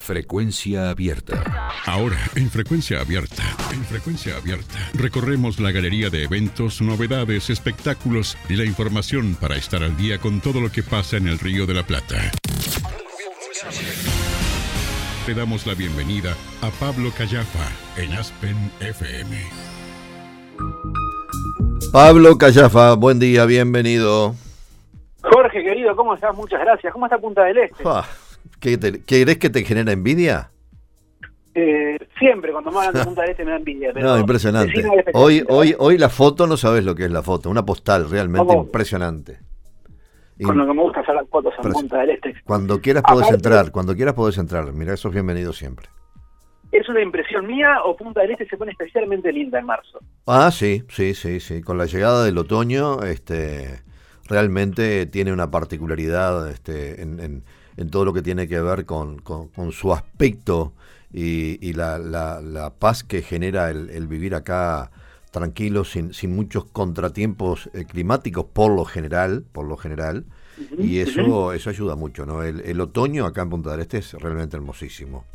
Frecuencia abierta. Ahora, en Frecuencia Abierta. En Frecuencia Abierta recorremos la galería de eventos, novedades, espectáculos y la información para estar al día con todo lo que pasa en el Río de la Plata. Te damos la bienvenida a Pablo Callafa en Aspen FM. Pablo Callafa, buen día, bienvenido. Jorge, querido, ¿cómo estás? Muchas gracias. ¿Cómo está Punta del Este? ¿Querés que te genera envidia? Siempre cuando me hablan de Punta del Este me da envidia. Pero no, impresionante. Hoy la foto, no sabes lo que es la foto. Una postal realmente impresionante. Con lo que me gusta hacer las fotos en Punta del Este. Cuando quieras podés entrar. Mirá, sos bienvenido siempre. ¿Es una impresión mía o Punta del Este se pone especialmente linda en marzo? Ah, sí. Con la llegada del otoño, realmente tiene una particularidad en todo lo que tiene que ver con su aspecto y la paz que genera el vivir acá tranquilo, sin muchos contratiempos climáticos por lo general, y eso ayuda mucho, ¿no? El otoño acá en Punta del Este es realmente hermosísimo.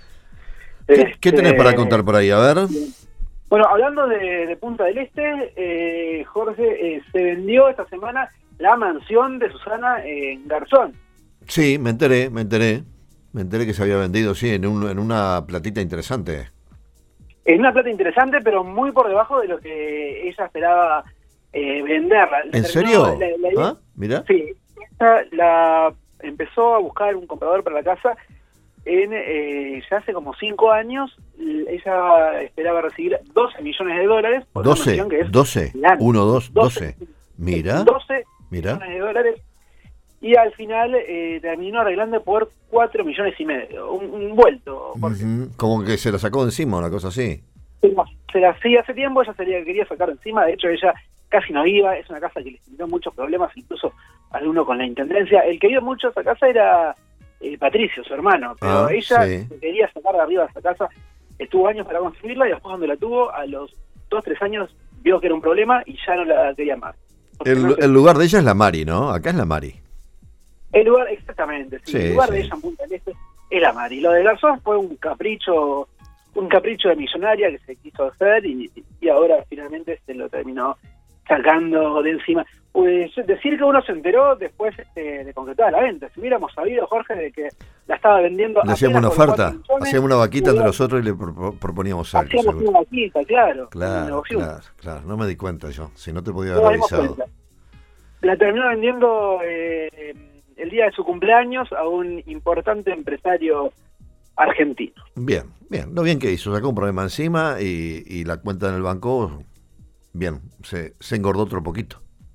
¿Qué tenés para contar por ahí? A ver. Bueno, hablando de Punta del Este, Jorge, se vendió esta semana la mansión de Susana en Garzón. Sí, me enteré que se había vendido, sí, en una platita interesante. Es una plata interesante, pero muy por debajo de lo que ella esperaba venderla. ¿En serio? Mira. Sí, la empezó a buscar un comprador para la casa ya hace como 5 años. Ella esperaba recibir $12 millones por 12, una que es 12, 1, 2, 12. Mira. 12 millones de dólares. Y al final terminó arreglando por 4,5 millones. Un vuelto. Como que se la sacó de encima, una cosa así. Se la hacía hace tiempo, ella quería sacar de encima. De hecho, ella casi no iba. Es una casa que le generó muchos problemas, incluso alguno con la intendencia. El que vio mucho esa casa era Patricio, su hermano. Pero ella quería sacar de arriba de esa casa. Estuvo años para construirla y después cuando la tuvo, a los 2-3 años, vio que era un problema y ya no la quería más. El lugar de ella es la Mari, ¿no? Acá es la Mari. El lugar, exactamente, sí. El lugar de ella en Punta del Este es la Mari. Lo de Garzón fue un capricho de millonaria que se quiso hacer y ahora finalmente se lo terminó sacando de encima. Pues decir que uno se enteró después de concretar la venta. Si hubiéramos sabido, Jorge, de que la estaba vendiendo, le hacíamos una oferta, hacíamos una vaquita entre nosotros y le proponíamos algo. Hacíamos una vaquita, claro. Claro, no me di cuenta yo, si no te podía haber avisado. La terminó vendiendo el día de su cumpleaños a un importante empresario argentino. Bien, lo bien que hizo, sacó un problema encima y la cuenta en el banco, bien, se engordó otro poquito.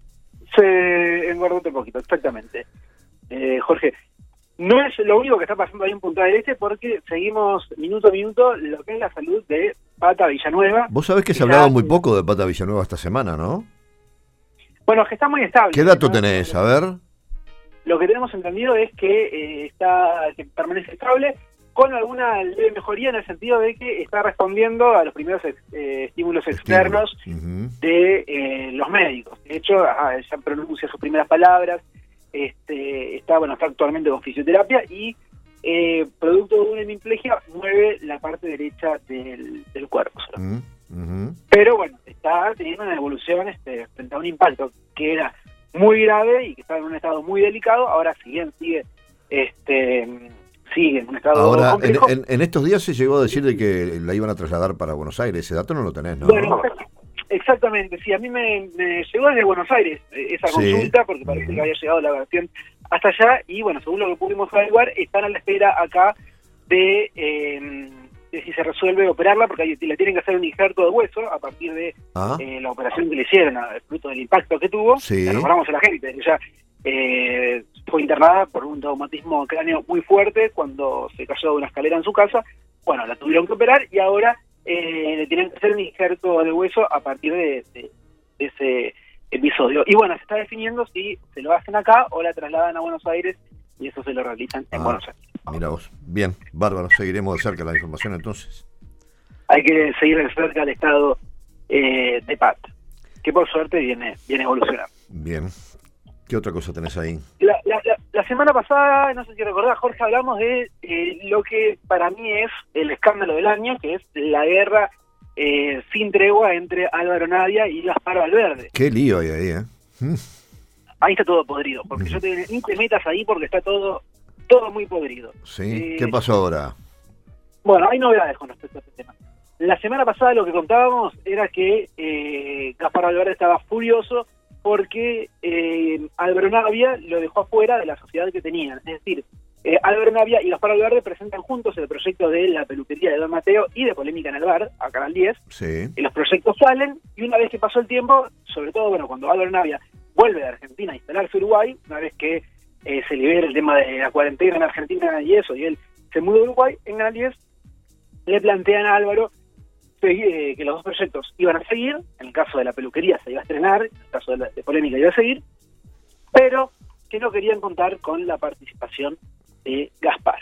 Se engordó otro poquito, exactamente. Jorge, no es lo único que está pasando ahí en Punta del Este, porque seguimos minuto a minuto lo que es la salud de Pata Villanueva. Vos sabés que se ha hablado muy poco de Pata Villanueva esta semana, ¿no? Bueno, es que está muy estable. ¿Qué dato tenés? A ver. Lo que tenemos entendido es que que permanece estable, con alguna leve mejoría en el sentido de que está respondiendo a los primeros estímulos externos de los médicos. De hecho, ya pronuncia sus primeras palabras, está actualmente con fisioterapia y producto de una hemiplegia mueve la parte derecha del cuerpo. Pero bueno, está teniendo una evolución frente a un impacto que era muy grave y que estaba en un estado muy delicado. Ahora sigue en un estado ahora, complejo. En estos días se llegó a decir de que la iban a trasladar para Buenos Aires. Ese dato no lo tenés, ¿no? Bueno, exactamente, sí. A mí me llegó desde Buenos Aires esa consulta, porque parece que había llegado la versión hasta allá. Y bueno, según lo que pudimos averiguar, están a la espera acá de si se resuelve operarla, porque le tienen que hacer un injerto de hueso a partir de la operación que le hicieron, fruto del impacto que tuvo. Le recordamos a la gente, ella fue internada por un traumatismo cráneo muy fuerte cuando se cayó de una escalera en su casa. Bueno, la tuvieron que operar y ahora le tienen que hacer un injerto de hueso a partir de ese episodio. Y bueno, se está definiendo si se lo hacen acá o la trasladan a Buenos Aires y eso se lo realizan en Buenos Aires. Mira vos, bien, bárbaro, seguiremos de cerca la información entonces. Hay que seguir de cerca el estado de Pat, que por suerte viene evolucionando. Bien, ¿qué otra cosa tenés ahí? La la semana pasada, no sé si recordás, Jorge, hablamos de lo que para mí es el escándalo del año, que es la guerra sin tregua entre Álvaro Navia y Gaspar Valverde. Qué lío hay ahí, Ahí está todo podrido, porque ni te metas ahí porque está todo muy podrido. Sí, ¿qué pasó ahora? Bueno, hay novedades con respecto a este tema. La semana pasada lo que contábamos era que Gaspar Valverde estaba furioso porque Álvaro Navia lo dejó afuera de la sociedad que tenían. Es decir, Álvaro Navia y Gaspar Valverde presentan juntos el proyecto de la peluquería de Don Mateo y de Polémica en el Bar, a Canal 10. Sí. Y los proyectos salen, y una vez que pasó el tiempo, sobre todo cuando Álvaro Navia vuelve de Argentina a instalarse en Uruguay, una vez que se libera el tema de la cuarentena en Argentina y eso, y él se muda a Uruguay, en Canal 10 le plantean a Álvaro que los dos proyectos iban a seguir. En el caso de la peluquería se iba a estrenar, en el caso de Polémica iba a seguir, pero que no querían contar con la participación de Gaspar.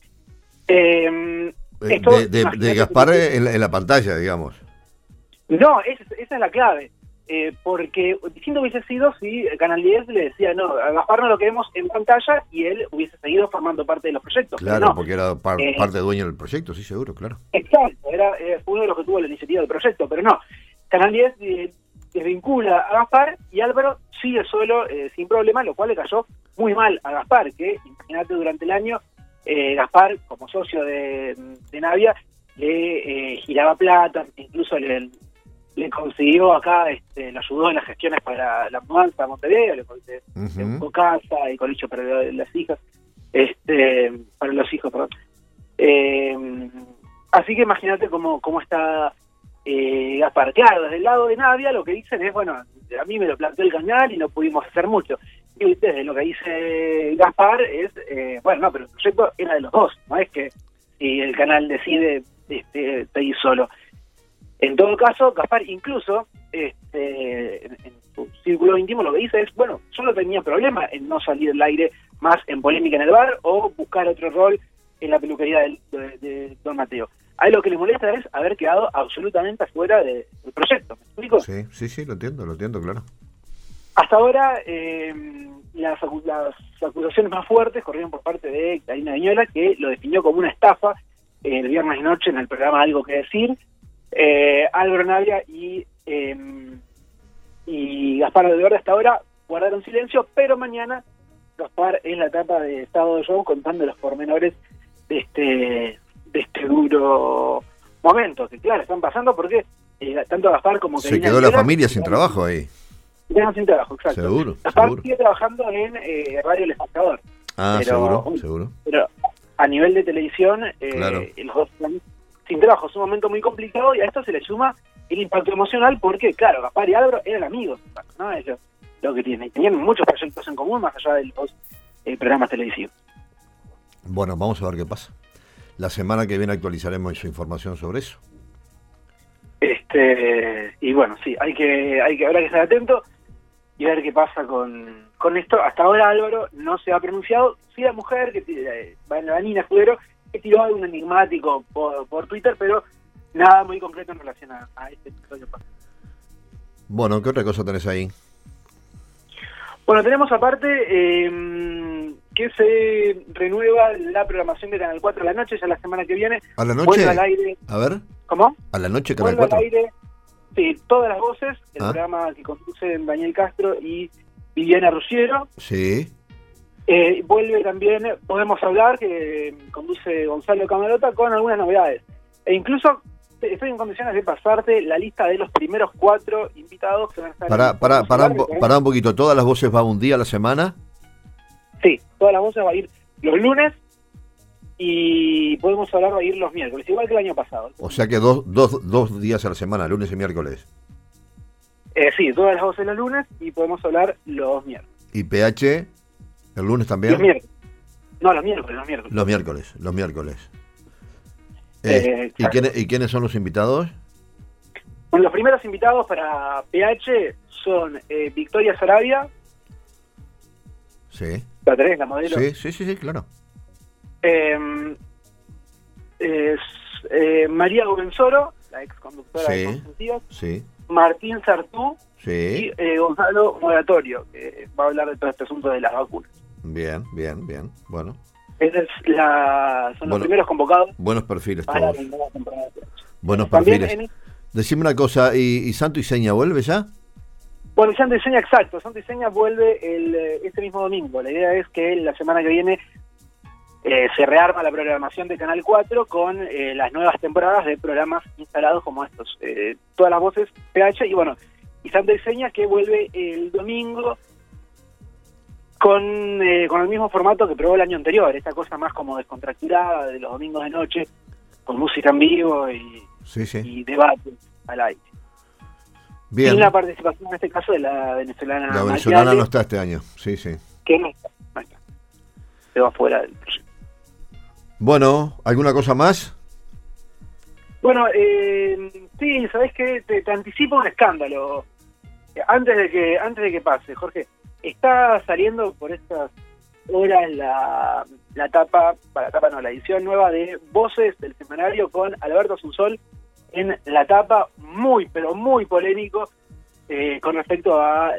De Gaspar en la pantalla, digamos. No, esa es la clave. Porque distinto hubiese sido si Canal 10 le decía, no, a Gaspar no lo queremos en pantalla, y él hubiese seguido formando parte de los proyectos. Claro, no. porque era parte dueño del proyecto, sí, seguro, claro. Exacto, fue uno de los que tuvo la iniciativa del proyecto, pero no. Canal 10 desvincula a Gaspar y Álvaro sigue solo sin problema, lo cual le cayó muy mal a Gaspar, que imagínate durante el año, Gaspar, como socio de Navia, le giraba plata, incluso le consiguió acá, le ayudó en las gestiones para la mudanza a Montevideo, le buscó casa y colegio para las hijas, para los hijos, perdón. Así que imagínate cómo está Gaspar. Claro, desde el lado de Navia lo que dicen es, bueno, a mí me lo planteó el canal y no pudimos hacer mucho. Y desde lo que dice Gaspar es, bueno, no, pero el proyecto era de los dos, no es que si el canal decide seguir solo. En todo caso, Gaspar incluso, en su círculo íntimo, lo que dice es, bueno, yo no tenía problema en no salir al aire más en Polémica en el Bar o buscar otro rol en la peluquería de Don Mateo. A él lo que le molesta es haber quedado absolutamente afuera del proyecto. ¿Me explico? Sí, lo entiendo, claro. Hasta ahora, las acusaciones más fuertes corrieron por parte de Karina Viñola, que lo definió como una estafa el viernes noche en el programa Algo que Decir. Álvaro Navia y Gaspar Valverde hasta ahora guardaron silencio, pero mañana Gaspar en la etapa de Estado de Show contando los pormenores de este duro momento que claro están pasando, porque tanto Gaspar como se quedó la familia sin trabajo ahí. Quedaron sin trabajo, exacto. Seguro. Gaspar sigue trabajando en Radio El Espectador. Seguro. Pero a nivel de televisión, claro. Los dos están sin trabajo. Es un momento muy complicado, y a esto se le suma el impacto emocional porque, claro, Gaspar y Álvaro eran amigos, ¿no? Es lo que tienen. Tenían muchos proyectos en común más allá de los programas televisivos. Bueno, vamos a ver qué pasa. La semana que viene actualizaremos información sobre eso. Y bueno, sí, habrá que estar atento y ver qué pasa con esto. Hasta ahora Álvaro no se ha pronunciado. Sí, la mujer, Vanina Escudero, que tiró algo enigmático por Twitter, pero nada muy concreto en relación a este episodio. Bueno, ¿qué otra cosa tenés ahí? Bueno, tenemos aparte que se renueva la programación de Canal 4 a la noche, ya la semana que viene. ¿A la noche? Vuelve al aire. A ver. ¿Cómo? ¿A la noche Canal Vuelve 4? Al aire, sí, todas las voces, el programa que conducen Daniel Castro y Viviana Ruggiero. Sí. Vuelve también Podemos Hablar, que conduce Gonzalo Camarota, con algunas novedades. E incluso estoy en condiciones de pasarte la lista de los primeros 4 invitados que van a estar... Pará un poquito, ¿todas las voces va un día a la semana? Sí, todas las voces va a ir los lunes y Podemos Hablar va a ir los miércoles, igual que el año pasado. O sea que dos días a la semana, lunes y miércoles. Sí, todas las voces los lunes y Podemos Hablar los miércoles. ¿Y PH el lunes también? Los miércoles. No, los miércoles. Los miércoles. ¿Y quiénes son los invitados? Bueno, los primeros invitados para PH son Victoria Sarabia. Sí. ¿La tenés, la modelo? Sí, claro. María Gubensoro, la ex conductora de Consentidos. Sí. Martín Sartú. Sí. Y Gonzalo Moratorio, que va a hablar de todo este asunto de las vacunas. Bien. Bueno. Esa es son los primeros convocados. Buenos perfiles para todos. la temporada de teatro. Buenos También perfiles. Decime una cosa, ¿y Santo y Seña vuelve ya? Bueno, Santo y Seña, exacto. Santo y Seña vuelve este mismo domingo. La idea es que la semana que viene se rearma la programación de Canal 4 con las nuevas temporadas de programas instalados como estos. Todas las voces PH y Santo y Seña, que vuelve el domingo con el mismo formato que probó el año anterior, esta cosa más como descontracturada de los domingos de noche, con música en vivo y debate al aire. Bien. Y la participación en este caso de la venezolana. La venezolana no está este año, sí. Que no está. Se va fuera del proyecto. Bueno, ¿alguna cosa más? Bueno, sí, ¿sabés qué? Te anticipo un escándalo. Antes de que pase, Jorge, está saliendo por estas horas la edición nueva de Voces del Semanario con Alberto Sunsol en la tapa, muy, pero muy polémico con respecto a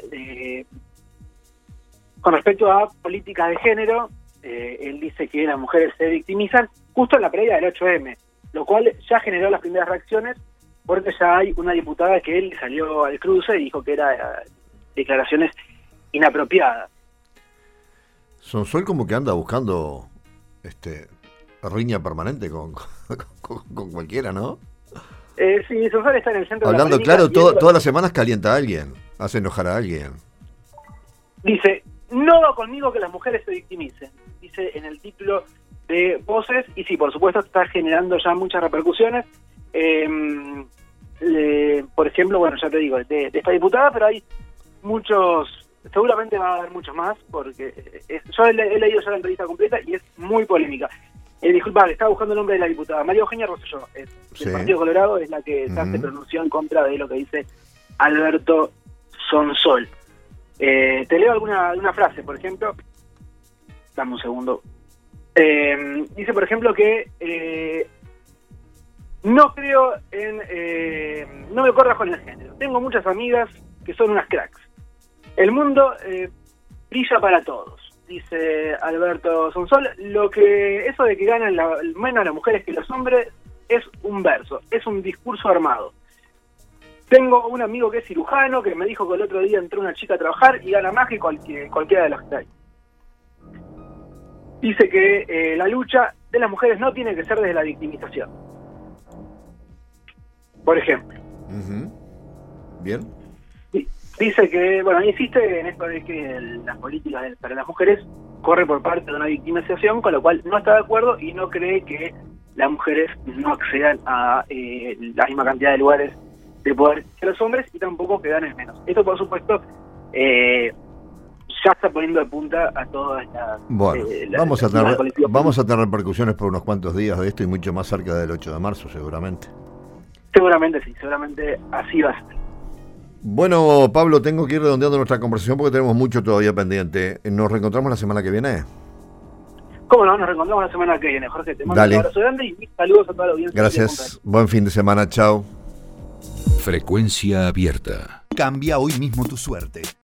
políticas de género. Él dice que las mujeres se victimizan justo en la previa del 8M, lo cual ya generó las primeras reacciones, porque ya hay una diputada que él salió al cruce y dijo que eran declaraciones inapropiadas. Sunsol como que anda buscando riña permanente con cualquiera, ¿no? Sí, Sunsol está en el centro hablando de la claro, todas las semanas calienta a alguien, hace enojar a alguien. Dice, no va conmigo que las mujeres se victimicen, dice en el título de Voces, y sí, por supuesto está generando ya muchas repercusiones. Por ejemplo, ya te digo, de esta diputada, pero hay muchos, seguramente va a haber muchos más, porque yo he leído ya la entrevista completa y es muy polémica. Disculpa, estaba buscando el nombre de la diputada. María Eugenia Rosselló, del Partido Colorado, es la que se pronunció en contra de lo que dice Alberto Sunsol. Te leo alguna frase, por ejemplo. Dame un segundo. Dice, por ejemplo, que no creo no me corras con el género. Tengo muchas amigas que son unas cracks. El mundo brilla para todos, dice Alberto Sunsol. Eso de que ganan menos las mujeres que los hombres es un verso, es un discurso armado. Tengo un amigo que es cirujano que me dijo que el otro día entró una chica a trabajar y gana más que cualquiera de los que está ahí. Dice que la lucha de las mujeres no tiene que ser desde la victimización. Por ejemplo. Bien. Dice que, insiste en esto de que las políticas para las mujeres corren por parte de una victimización, con lo cual no está de acuerdo y no cree que las mujeres no accedan a la misma cantidad de lugares de poder que los hombres y tampoco que ganen menos. Esto, por supuesto, ya está poniendo de punta a toda esta... Bueno, vamos a tener repercusiones por unos cuantos días de esto y mucho más cerca del 8 de marzo, seguramente. Seguramente sí, seguramente así va a ser. Bueno, Pablo, tengo que ir redondeando nuestra conversación porque tenemos mucho todavía pendiente. ¿Nos reencontramos la semana que viene? ¿Cómo no? Nos reencontramos la semana que viene, Jorge. Te mando un abrazo grande y saludos a toda la audiencia. Gracias. Buen fin de semana. Chao. Frecuencia abierta. Cambia hoy mismo tu suerte.